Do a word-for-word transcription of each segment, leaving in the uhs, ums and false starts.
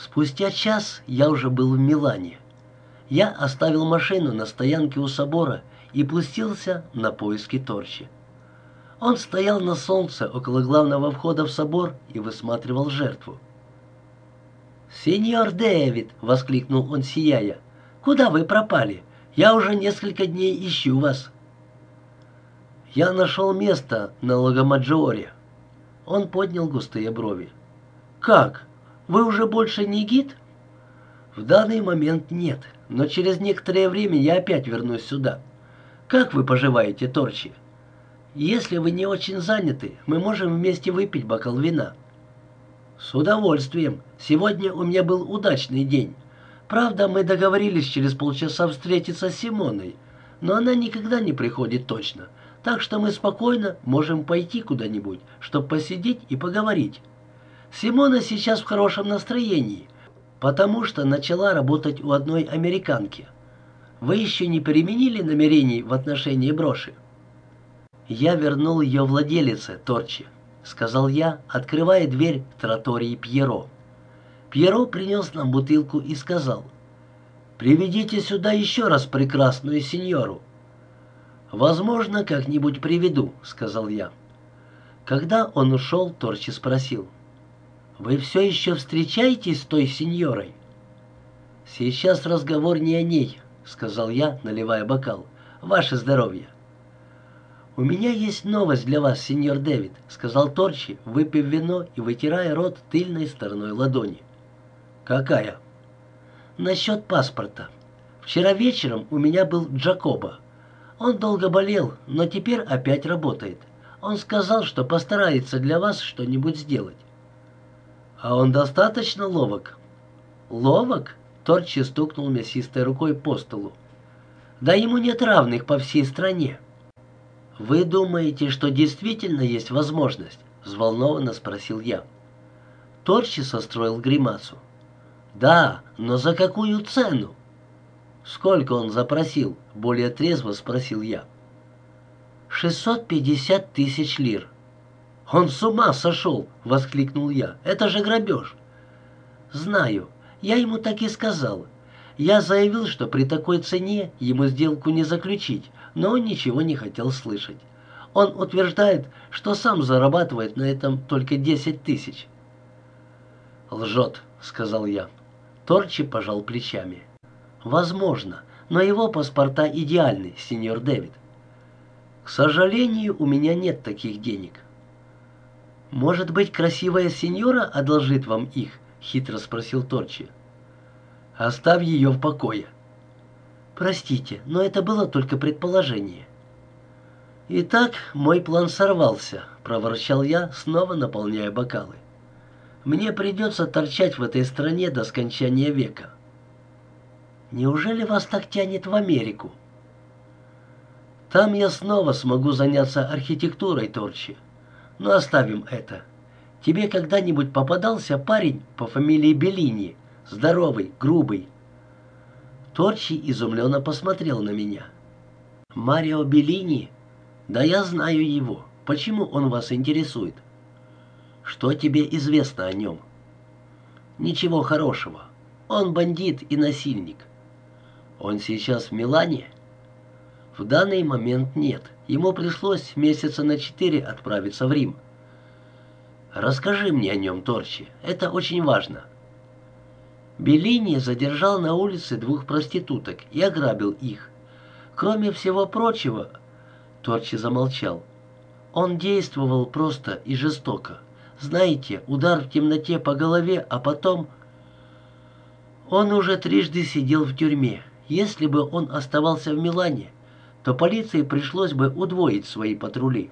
Спустя час я уже был в Милане. Я оставил машину на стоянке у собора и пустился на поиски Торчи. Он стоял на солнце около главного входа в собор и высматривал жертву. «Сеньор Дэвид!» — воскликнул он, сияя. «Куда вы пропали? Я уже несколько дней ищу вас». «Я нашел место на Лагомаджоре». Он поднял густые брови. «Как? Вы уже больше не гид?» «В данный момент нет, но через некоторое время я опять вернусь сюда. Как вы поживаете, Торчи? Если вы не очень заняты, мы можем вместе выпить бокал вина». «С удовольствием. Сегодня у меня был удачный день. Правда, мы договорились через полчаса встретиться с Симоной, но она никогда не приходит точно, так что мы спокойно можем пойти куда-нибудь, чтобы посидеть и поговорить. Симона сейчас в хорошем настроении, потому что начала работать у одной американки. Вы еще не переменили намерений в отношении броши?» «Я вернул ее владелице, Торчи», — сказал я, открывая дверь в тротории Пьеро. Пьеро принес нам бутылку и сказал: «Приведите сюда еще раз прекрасную сеньору». «Возможно, как-нибудь приведу», — сказал я. Когда он ушел, Торчи спросил: «Вы все еще встречаетесь с той сеньорой?» «Сейчас разговор не о ней», — сказал я, наливая бокал. «Ваше здоровье». «У меня есть новость для вас, сеньор Дэвид», — сказал Торчи, выпив вино и вытирая рот тыльной стороной ладони. «Какая?» «Насчет паспорта. Вчера вечером у меня был Джакоба. Он долго болел, но теперь опять работает. Он сказал, что постарается для вас что-нибудь сделать». «А он достаточно ловок?» «Ловок?» — Торчи стукнул мясистой рукой по столу. «Да ему нет равных по всей стране». «Вы думаете, что действительно есть возможность?» — взволнованно спросил я. Торчи состроил гримасу. «Да, но за какую цену?» «Сколько он запросил?» — более трезво спросил я. «Шестьсот пятьдесят тысяч лир». «Он с ума сошел!» — воскликнул я. «Это же грабеж!» «Знаю. Я ему так и сказал. Я заявил, что при такой цене ему сделку не заключить, но он ничего не хотел слышать. Он утверждает, что сам зарабатывает на этом только десять тысяч». «Лжет», — сказал я. Торчи пожал плечами. «Возможно, но его паспорта идеальны, сеньор Дэвид». «К сожалению, у меня нет таких денег». «Может быть, красивая сеньора одолжит вам их?» — хитро спросил Торчи. «Оставь ее в покое». «Простите, но это было только предположение». «Итак, мой план сорвался», — проворчал я, снова наполняя бокалы. «Мне придется торчать в этой стране до скончания века». «Неужели вас так тянет в Америку?» «Там я снова смогу заняться архитектурой, Торчи. Но оставим это. Тебе когда-нибудь попадался парень по фамилии Беллини, здоровый, грубый?» Торчи изумленно посмотрел на меня. «Марио Беллини? Да я знаю его. Почему он вас интересует?» «Что тебе известно о нем?» «Ничего хорошего. Он бандит и насильник». «Он сейчас в Милане?» «В данный момент нет. Ему пришлось месяца на четыре отправиться в Рим». «Расскажи мне о нем, Торчи. Это очень важно». Беллини задержал на улице двух проституток и ограбил их. Кроме всего прочего, Торчи замолчал. Он действовал просто и жестоко. Знаете, удар в темноте по голове, а потом... Он уже трижды сидел в тюрьме. Если бы он оставался в Милане, то полиции пришлось бы удвоить свои патрули.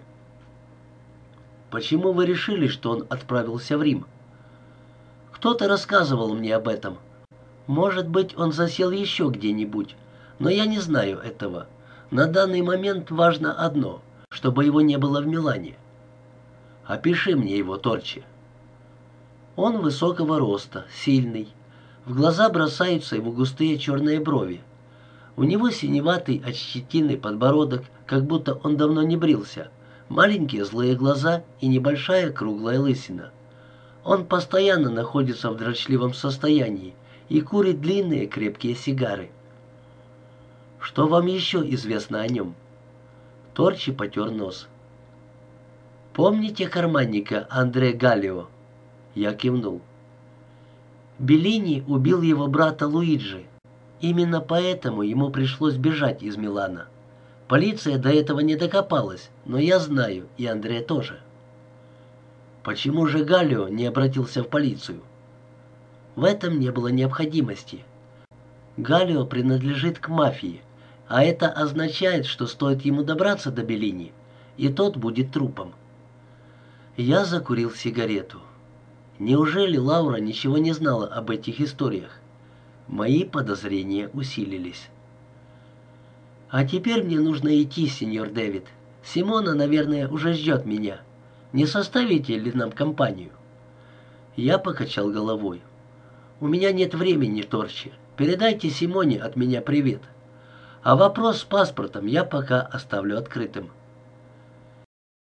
«Почему вы решили, что он отправился в Рим?» «Кто-то рассказывал мне об этом. Может быть, он засел еще где-нибудь, но я не знаю этого. На данный момент важно одно, чтобы его не было в Милане». «Опиши мне его, Торчи». «Он высокого роста, сильный. В глаза бросаются его густые черные брови. У него синеватый от щетины подбородок, как будто он давно не брился, маленькие злые глаза и небольшая круглая лысина. Он постоянно находится в дрочливом состоянии и курит длинные крепкие сигары. Что вам еще известно о нем? Торчи потер нос. Помните карманника Андре Галлио? Я кивнул. Беллини убил его брата Луиджи. Именно поэтому ему пришлось бежать из Милана. Полиция до этого не докопалась, но я знаю, и Андре тоже. Почему же Галлио не обратился в полицию? В этом не было необходимости. Галлио принадлежит к мафии, а это означает, что стоит ему добраться до Беллини, и тот будет трупом. Я закурил сигарету. Неужели Лаура ничего не знала об этих историях? Мои подозрения усилились. А теперь мне нужно идти, сеньор Дэвид. Симона, наверное, уже ждет меня. Не составите ли нам компанию? Я покачал головой. У меня нет времени, Торчи. Передайте Симоне от меня привет. А вопрос с паспортом я пока оставлю открытым.